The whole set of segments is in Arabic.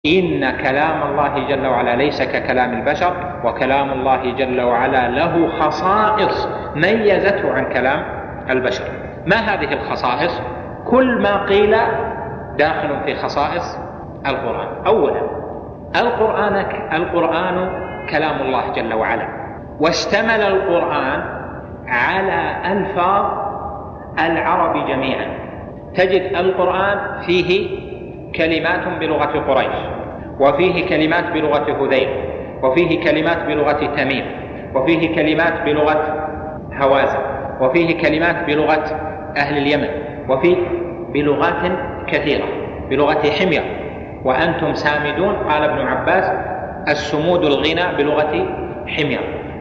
إن كلام الله جل وعلا ليس ككلام البشر، وكلام الله جل وعلا له خصائص ميزته عن كلام البشر. ما هذه الخصائص؟ كل ما قيل داخل في خصائص القرآن. أولا، القرآن كلام الله جل وعلا، واشتمل القرآن على ألفاظ العرب جميعا. تجد القرآن فيه كلمات بلغة قريش، وفيه كلمات بلغة هذيل، وفيه كلمات بلغة تميم، وفيه كلمات بلغة هوازن، وفيه كلمات بلغة أهل اليمن، وفيه بلغات كثيرة، بلغة حمير. وأنتم سامدون، قال ابن عباس: السمود الغنى بلغة حمير.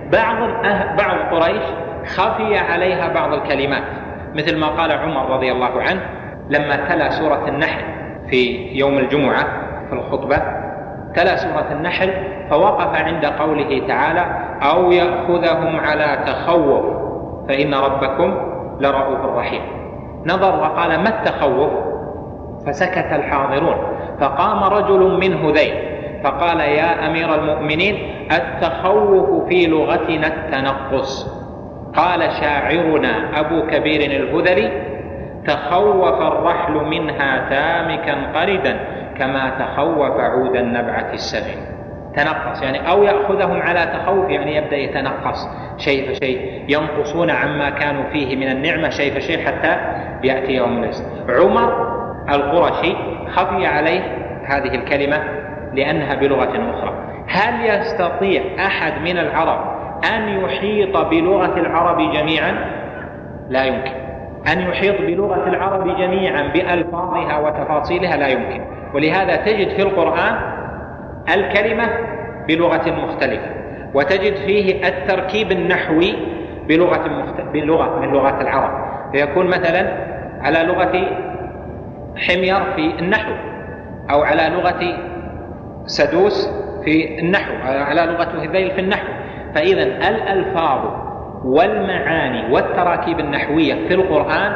بعض قريش خفي عليها بعض الكلمات، مثل ما قال عمر رضي الله عنه لما تلا سورة النحل في يوم الجمعة في الخطبة، تلا سورة النحل فوقف عند قوله تعالى: أو يأخذهم على تخوف فإن ربكم لرؤوف رحيم. نظر وقال: ما التخوف؟ فسكت الحاضرون، فقام رجل من هذيل فقال: يا أمير المؤمنين، التخوف في لغتنا التنقص. قال شاعرنا أبو كبير الهذلي: تخوف الرحل منها تامكا قردا كما تخوف عود النبعة السفن. تنقص يعني أو يأخذهم على تخوف، يعني يبدأ يتنقص شيء فشيء، ينقصون عما كانوا فيه من النعمة شيء فشيء حتى يأتي يوم النزل. عمر القرشي خفي عليه هذه الكلمة لأنها بلغة أخرى. هل يستطيع أحد من العرب أن يحيط بلغة العرب جميعا؟ لا يمكن. أن يحيط بلغة العرب جميعا بألفاظها وتفاصيلها لا يمكن. ولهذا تجد في القرآن الكلمة بلغة مختلفة، وتجد فيه التركيب النحوي بلغة من لغات العرب، فيكون مثلا على لغة حمير في النحو، أو على لغة سدوس في النحو، أو على لغة هذيل في النحو. فإذا الألفاظ والمعاني والتراكيب النحوية في القرآن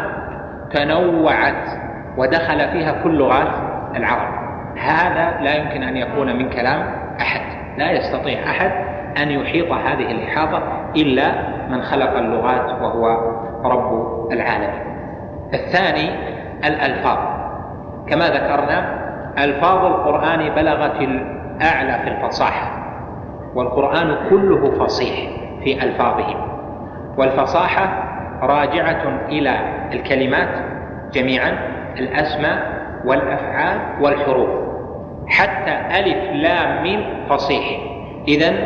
تنوعت ودخل فيها كل لغات العرب. هذا لا يمكن أن يكون من كلام أحد، لا يستطيع أحد أن يحيط هذه الإحاطة إلا من خلق اللغات وهو رب العالمين. الثاني الألفاظ. كما ذكرنا ألفاظ القرآن بلغت الأعلى في الفصاحة، والقرآن كله فصيح في ألفاظه، والفصاحة راجعة إلى الكلمات جميعا، الأسماء والأفعال والحروف، حتى ألف لام ميم فصيح. إذن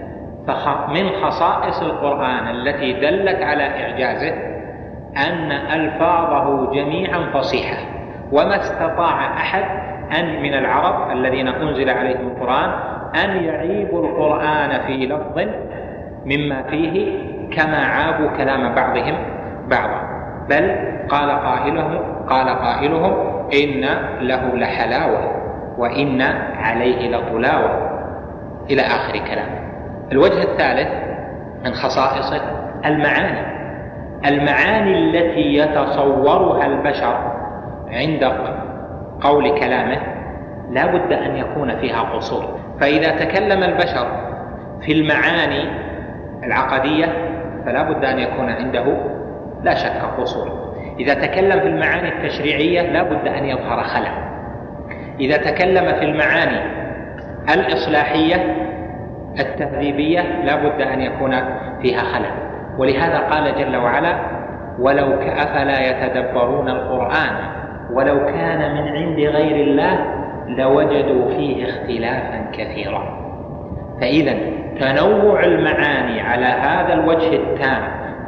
من خصائص القرآن التي دلت على إعجازه أن ألفاظه جميعا فصيحة، وما استطاع أحد أن من العرب الذين أنزل عليهم القرآن أن يعيبوا القرآن في لفظ مما فيه كما عابوا كلام بعضهم بعضا، بل قال قائلهم إن له لحلاوة وإن عليه لطلاوة، إلى آخر كلام. الوجه الثالث من خصائصه المعاني التي يتصورها البشر عند قول كلامه لا بد أن يكون فيها قصور. فإذا تكلم البشر في المعاني العقدية فلا بد أن يكون عنده لا شك قصور. إذا تكلم في المعاني التشريعية لا بد أن يظهر خلل. إذا تكلم في المعاني الإصلاحية التهذيبية لا بد أن يكون فيها خلل. ولهذا قال جل وعلا: ولو أفلا يتدبرون القرآن ولو كان من عند غير الله لوجدوا فيه اختلافا كثيرا. فإذا تنوع المعاني على هذا الوجه التام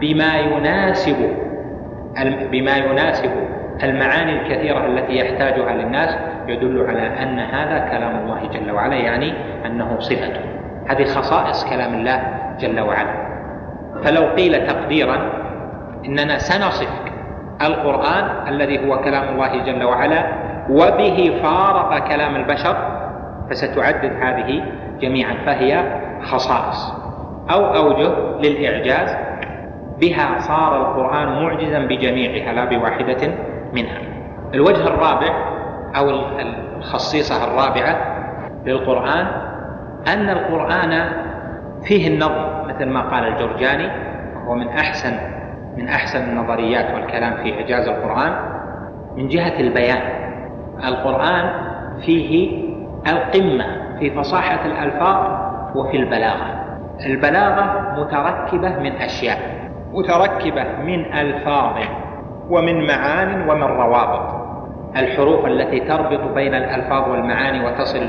بما يناسب المعاني الكثيرة التي يحتاجها للناس يدل على أن هذا كلام الله جل وعلا، يعني أنه صفته. هذه خصائص كلام الله جل وعلا. فلو قيل تقديرا إننا سنصف القرآن الذي هو كلام الله جل وعلا وبه فارق كلام البشر، فستعدد هذه جميعا، فهي خصائص أو أوجه للإعجاز بها صار القرآن معجزا بجميعها لا بواحدة منها. الوجه الرابع أو الخصيصة الرابعة للقرآن أن القرآن فيه النظم، مثل ما قال الجرجاني، وهو من أحسن النظريات والكلام في إعجاز القرآن من جهة البيان. القرآن فيه القمة في فصاحة الألفاظ وفي البلاغة. البلاغة متركبة من أشياء، متركبة من ألفاظ ومن معان ومن روابط، الحروف التي تربط بين الألفاظ والمعاني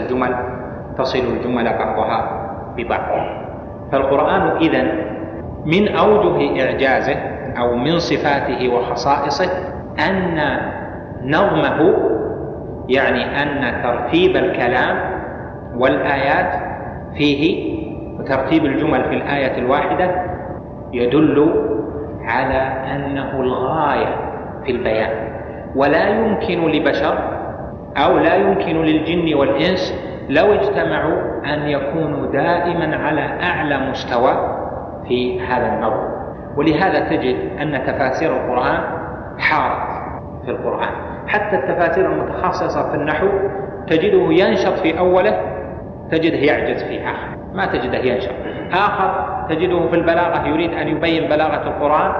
تصل الجمل بعضها ببعض. فالقرآن إذن من أوجه إعجازه أو من صفاته وخصائصه أن نظمه، يعني أن ترتيب الكلام والآيات فيه وترتيب الجمل في الآية الواحدة يدل على أنه الغاية في البيان. ولا يمكن لبشر أو لا يمكن للجن والإنس لو اجتمعوا أن يكونوا دائما على أعلى مستوى في هذا النظم. ولهذا تجد أن تفاسير القرآن حارت في القرآن، حتى التفاسير المتخصصة في النحو تجده ينشط في أوله، تجده يعجز في آخر، ما تجده ينشط. آخر تجده في البلاغة يريد أن يبين بلاغة القرآن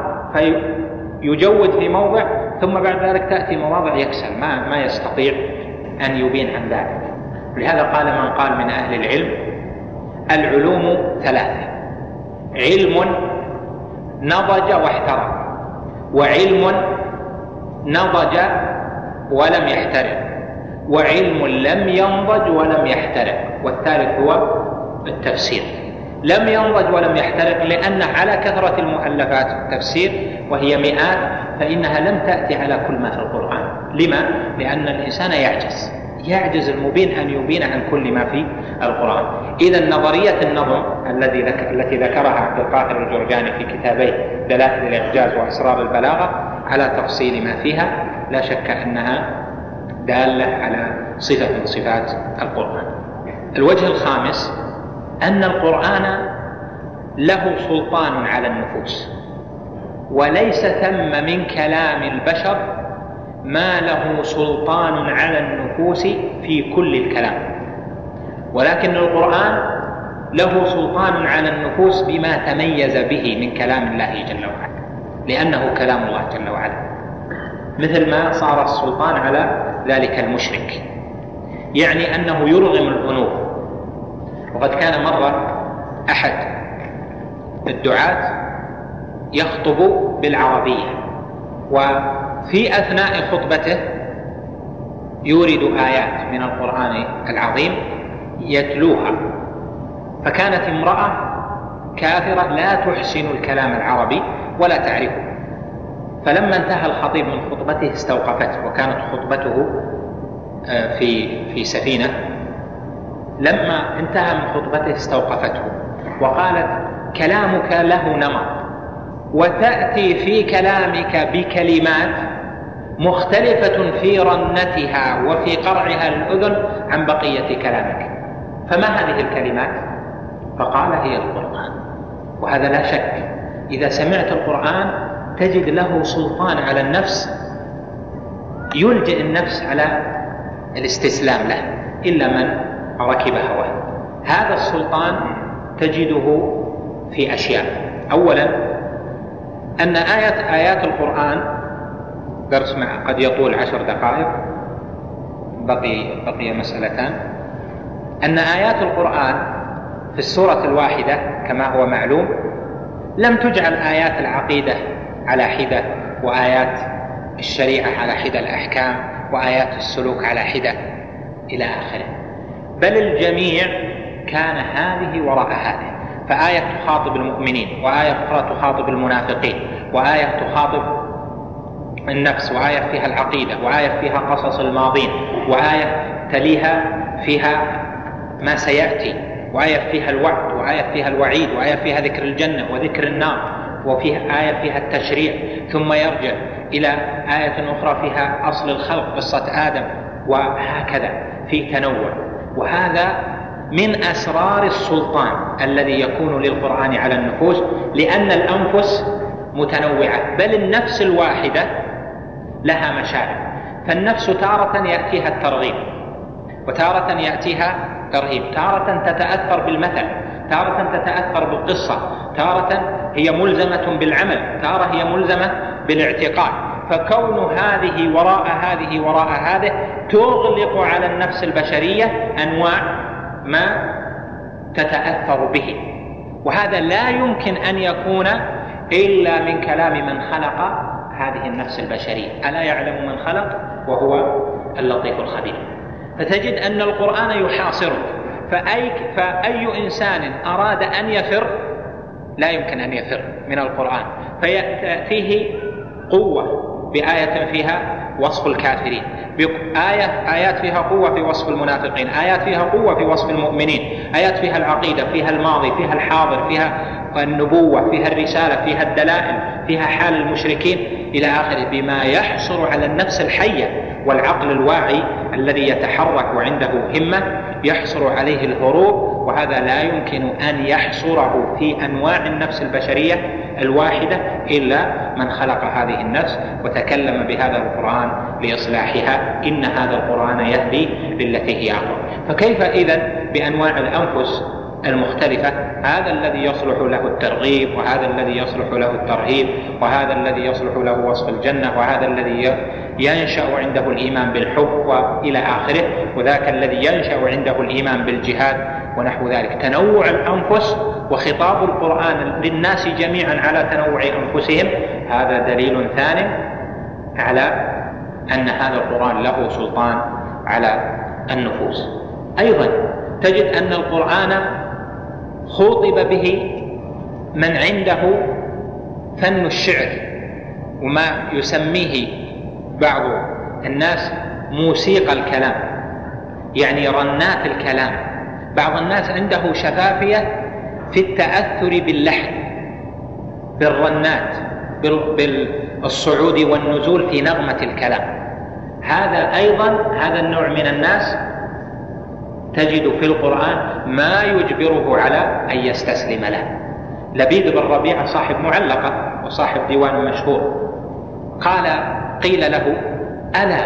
فيجود في موضع، ثم بعد ذلك تأتي مواضع يكسل، ما يستطيع أن يبين عن ذلك. لهذا قال من قال من أهل العلم: العلوم ثلاثة: علم نضج واحترق، وعلم نضج ولم يحترق، وعلم لم ينضج ولم يحترق، والثالث هو التفسير. لم ينضج ولم يحترق لأن على كثرة المؤلفات التفسير وهي مئات، فإنها لم تأتي على كل ما في القرآن. لما؟ لأن الإنسان يعجز المبين أن يبين عن كل ما في القرآن. إذن نظرية النظم التي ذكرها عبد القاهر الجرجاني في كتابيه دلائل الإعجاز وأسرار البلاغة على تفصيل ما فيها، لا شك أنها دالة على صفة من صفات القرآن. الوجه الخامس أن القرآن له سلطان على النفوس، وليس ثم من كلام البشر ما له سلطان على النفوس في كل الكلام، ولكن القرآن له سلطان على النفوس بما تميز به من كلام الله جل وعلا، لأنه كلام الله جل وعلا، مثل ما صار السلطان على ذلك المشرك، يعني أنه يرغم الأنوف. وقد كان مرة أحد الدعاة يخطب بالعربية، وفي أثناء خطبته يورد آيات من القرآن العظيم يتلوها، فكانت امرأة كافرة لا تحسن الكلام العربي ولا تعرفه، فلما انتهى الخطيب من خطبته استوقفته، وكانت خطبته في سفينة. لما انتهى من خطبته استوقفته وقالت: كلامك له نمط، وتأتي في كلامك بكلمات مختلفة في رنتها وفي قرعها للأذن عن بقية كلامك، فما هذه الكلمات؟ فقال: هي القرآن. وهذا لا شك إذا سمعت القرآن تجد له سلطان على النفس، يلجئ النفس على الاستسلام له إلا من ركب هواه. هذا السلطان تجده في أشياء. أولا أن آيات القرآن، درس قد يطول 10 دقائق، بقي مسألتان. أن آيات القرآن في السورة الواحدة كما هو معلوم لم تجعل آيات العقيدة على حدة، وآيات الشريعة على حدة الأحكام، وآيات السلوك على حدة إلى آخره، بل الجميع كان هذه وراء هذه. فآية تخاطب المؤمنين، وآية أخرى تخاطب المنافقين، وآية تخاطب النفس، وآية فيها العقيدة، وآية فيها قصص الماضين، وآية تليها فيها ما سيأتي، وآية فيها الوعد، وآية فيها الوعيد، وآية فيها ذكر الجنة وذكر النار، وفيها آية فيها التشريع، ثم يرجع إلى آية أخرى فيها أصل الخلق قصة آدم، وهكذا في تنوع. وهذا من أسرار السلطان الذي يكون للقرآن على النفوس، لأن الأنفس متنوعة، بل النفس الواحدة لها مشاعر. فالنفس تارة يأتيها الترغيب، وتارة يأتيها ترهيب، تارة تتأثر بالمثل، تارة تتأثر بالقصة، تارة هي ملزمة بالعمل، تارة هي ملزمة بالاعتقاد. فكون هذه وراء هذه تغلق على النفس البشرية أنواع ما تتأثر به، وهذا لا يمكن أن يكون إلا من كلام من خلق هذه النفس البشرية. ألا يعلم من خلق وهو اللطيف الخبير. فتجد أن القرآن يحاصره، فأي إنسان أراد أن يفر لا يمكن أن يفر من القرآن، فيأتيه قوة بآية فيها وصف الكافرين، آيات فيها قوة في وصف المنافقين، آيات فيها قوة في وصف المؤمنين، آيات فيها العقيدة، فيها الماضي، فيها الحاضر، فيها النبوة، فيها الرسالة، فيها الدلائل، فيها حال المشركين إلى آخره، بما يحصر على النفس الحية والعقل الواعي الذي يتحرك وعنده همة يحصر عليه الهروب. وهذا لا يمكن أن يحصره في أنواع النفس البشرية الواحدة إلا من خلق هذه النفس وتكلم بهذا القرآن لإصلاحها. إن هذا القرآن يهدي للتي هي أقوم. فكيف إذن بأنواع الأنفس المختلفة؟ هذا الذي يصلح له الترغيب، وهذا الذي يصلح له الترهيب، وهذا الذي يصلح له وصف الجنة، وهذا الذي ينشأ عنده الإيمان بالحب وإلى آخره، وذاك الذي ينشأ عنده الإيمان بالجهاد ونحو ذلك. تنوع الأنفس وخطاب القرآن للناس جميعا على تنوع أنفسهم هذا دليل ثاني على أن هذا القرآن له سلطان على النفوس. أيضا تجد أن القرآن خوطب به من عنده فن الشعر، وما يسميه بعض الناس موسيقى الكلام، يعني رنات الكلام. بعض الناس عنده شفافية في التأثر باللحن، بالرنات، بالصعود والنزول في نغمة الكلام. هذا أيضا هذا النوع من الناس تجد في القرآن ما يجبره على أن يستسلم له. لبيد بن ربيعة صاحب معلقة وصاحب ديوان مشهور قيل له: ألا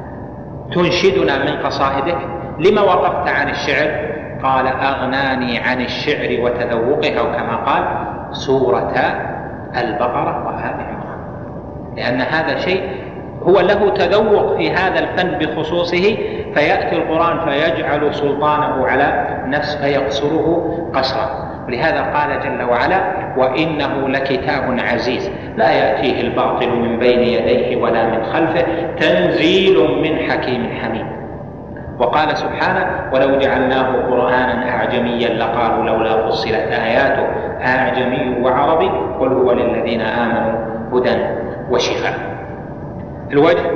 تنشدنا من قصائدك؟ لما وقفت عن الشعر؟ قال: أغناني عن الشعر وتذوقها، وكما قال سورة البقرة وآل عمران، لأن هذا شيء هو له تذوق في هذا الفن بخصوصه، فيأتي القرآن فيجعل سلطانه على نفس فيقصره قصرا. ولهذا قال جل وعلا: وإنه لكتاب عزيز لا يأتيه الباطل من بين يديه ولا من خلفه تنزيل من حكيم حميد. وقال سبحانه: ولو جعلناه قرآنا أعجميا لقالوا لولا فصلت آياته أعجمي وعربي قل هو للذين آمنوا هدى وشفاء. الوجه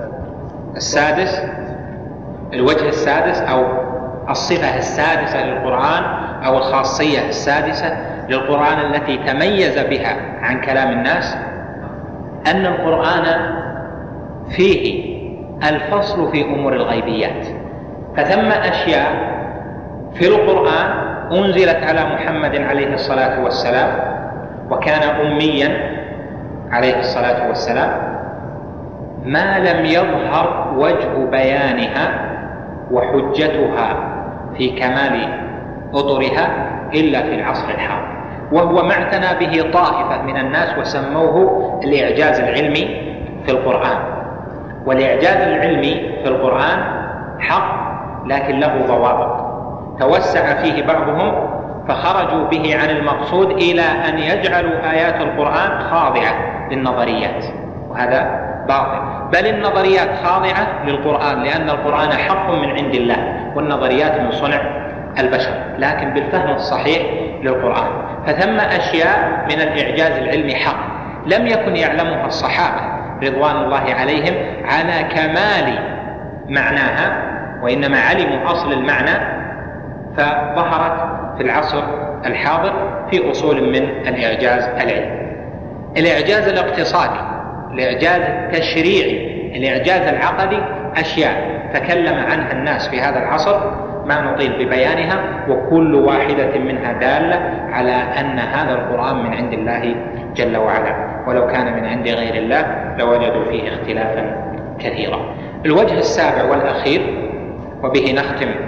السادس أو الصفة السادسة للقرآن أو الخاصية السادسة للقرآن التي تميز بها عن كلام الناس أن القرآن فيه الفصل في أمور الغيبيات. فثم أشياء في القرآن أنزلت على محمد عليه الصلاة والسلام وكان أميا عليه الصلاة والسلام ما لم يظهر وجه بيانها وحجتها في كمال أطرها إلا في العصر الحاضر، وهو ما اعتنى به طائفة من الناس وسموه الإعجاز العلمي في القرآن. والإعجاز العلمي في القرآن حق لكن له ضوابط، توسع فيه بعضهم فخرجوا به عن المقصود إلى أن يجعلوا آيات القرآن خاضعة للنظريات، وهذا باطل. بل النظريات خاضعة للقرآن لأن القرآن حق من عند الله والنظريات من صنع البشر، لكن بالفهم الصحيح للقرآن. فثم أشياء من الإعجاز العلمي حق لم يكن يعلمها الصحابة رضوان الله عليهم على كمال معناها، وإنما علموا أصل المعنى، فظهرت في العصر الحاضر في أصول من الإعجاز العلمي. الإعجاز الاقتصادي، الإعجاز التشريعي، الإعجاز العقدي أشياء تكلم عنها الناس في هذا العصر ما نطيل ببيانها، وكل واحدة منها دالة على أن هذا القرآن من عند الله جل وعلا، ولو كان من عند غير الله لوجدوا فيه اختلافا كثيرا. الوجه السابع والأخير وبه نختم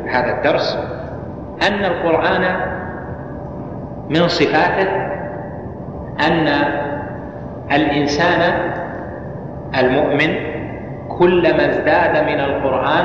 هذا الدرس أن القرآن من صفاته أن الإنسان المؤمن كلما ازداد من القرآن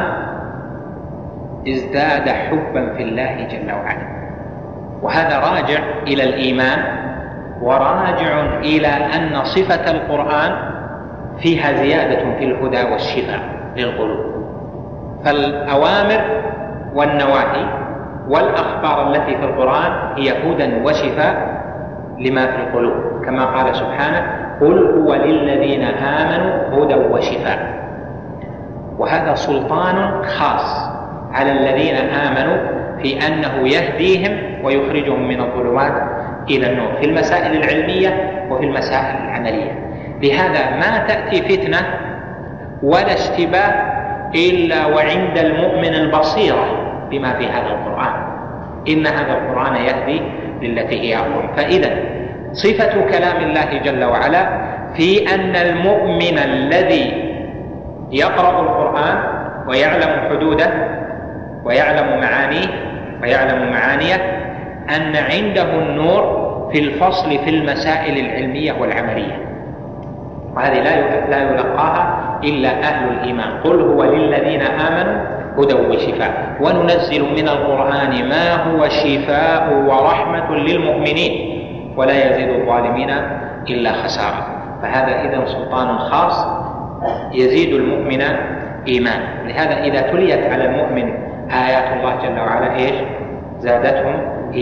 ازداد حبا في الله جل وعلا، وهذا راجع إلى الإيمان وراجع إلى أن صفة القرآن فيها زيادة في الهدى والشفاء للقلوب. فالأوامر والنواهي والأخبار التي في القرآن هي هدى وشفاء لما في القلوب، كما قال سبحانه: قل هو للذين آمنوا هدى وشفاء. وهذا سلطان خاص على الذين آمنوا في أنه يهديهم ويخرجهم من الظلمات إلى النور في المسائل العلمية وفي المسائل العملية. لهذا ما تأتي فتنة ولا اشتباه إلا وعند المؤمن البصيرة بما في هذا القرآن، إن هذا القرآن يهدي للتي هي أقوم. فإذا صفة كلام الله جل وعلا في أن المؤمن الذي يقرأ القرآن ويعلم حدوده ويعلم معانيه ويعلم معانيه أن عنده النور في الفصل في المسائل العلمية والعملية، وهذه لا يلقاها إلا أهل الإيمان. قل هو للذين آمنوا هدى وشفاء وننزل من القرآن ما هو شفاء ورحمة للمؤمنين ولا يزيد الظالمين إلا خسارة. فهذا إذن سلطان خاص يزيد المؤمن إيمان. لهذا إذا تليت على المؤمن آيات الله جل وعلا زادتهم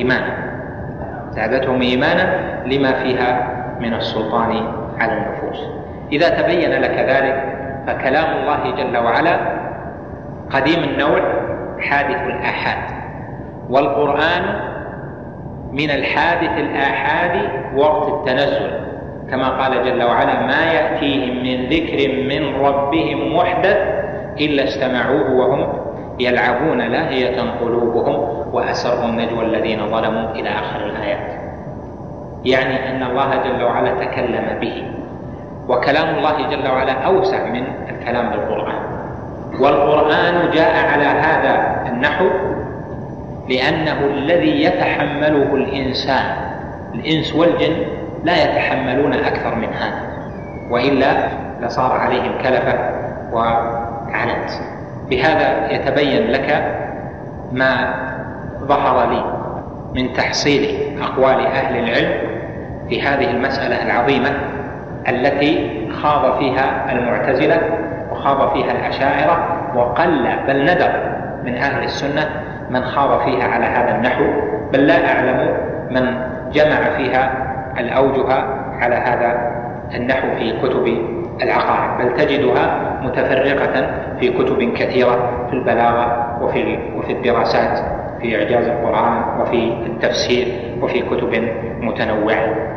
إيمانا لما فيها من السلطان على النفوس. إذا تبين لك ذلك فكلام الله جل وعلا قديم النوع حادث الآحاد، والقرآن من الحادث الآحاد وقت التنزل، كما قال جل وعلا: ما يأتيهم من ذكر من ربهم محدث إلا استمعوه وهم يلعبون لاهية قلوبهم وأسروا النجوى الذين ظلموا إلى آخر الآيات. يعني أن الله جل وعلا تكلم به، وكلام الله جل وعلا أوسع من الكلام بالقرآن. والقرآن جاء على هذا النحو لأنه الذي يتحمله الإنس والجن لا يتحملون أكثر من هذا، وإلا لصار عليهم كلفة وعنت. بهذا يتبين لك ما ظهر لي من تحصيل أقوال أهل العلم في هذه المسألة العظيمة التي خاض فيها المعتزلة وخاض فيها الأشاعرة، وقل بل ندر من أهل السنة من خاض فيها على هذا النحو، بل لا أعلم من جمع فيها الأوجه على هذا النحو في كتب العقائد، بل تجدها متفرقة في كتب كثيرة في البلاغة وفي الدراسات في إعجاز القرآن وفي التفسير وفي كتب متنوعة.